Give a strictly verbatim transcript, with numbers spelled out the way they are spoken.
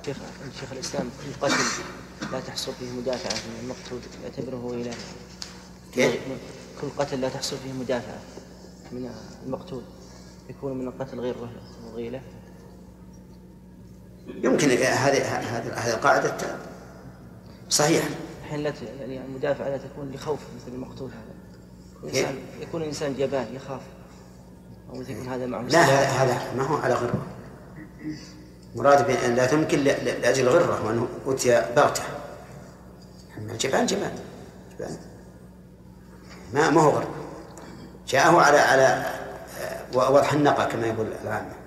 شيخ شيخ الإسلام القتل لا تحصل فيه مدافعة من المقتول يعتبره إله. كيف؟ كل قتل لا تحصل فيه مدافعة من المقتول يكون من القتل غير وغيله. يمكن هذه هذه هذه القاعدة صحيح. الحين لا يعني المدافعة لا تكون لخوف مثل المقتول هذا. يكون الإنسان جبان يخاف أو يكون هذا معه. لا هذا ما هو على غره. مراد بأن لا تمكن لأجل غره وأنه أتي بغتة. الجبان جبان جبان ما ما هو غر. جاءه على على وضح النقى كما يقول العامة.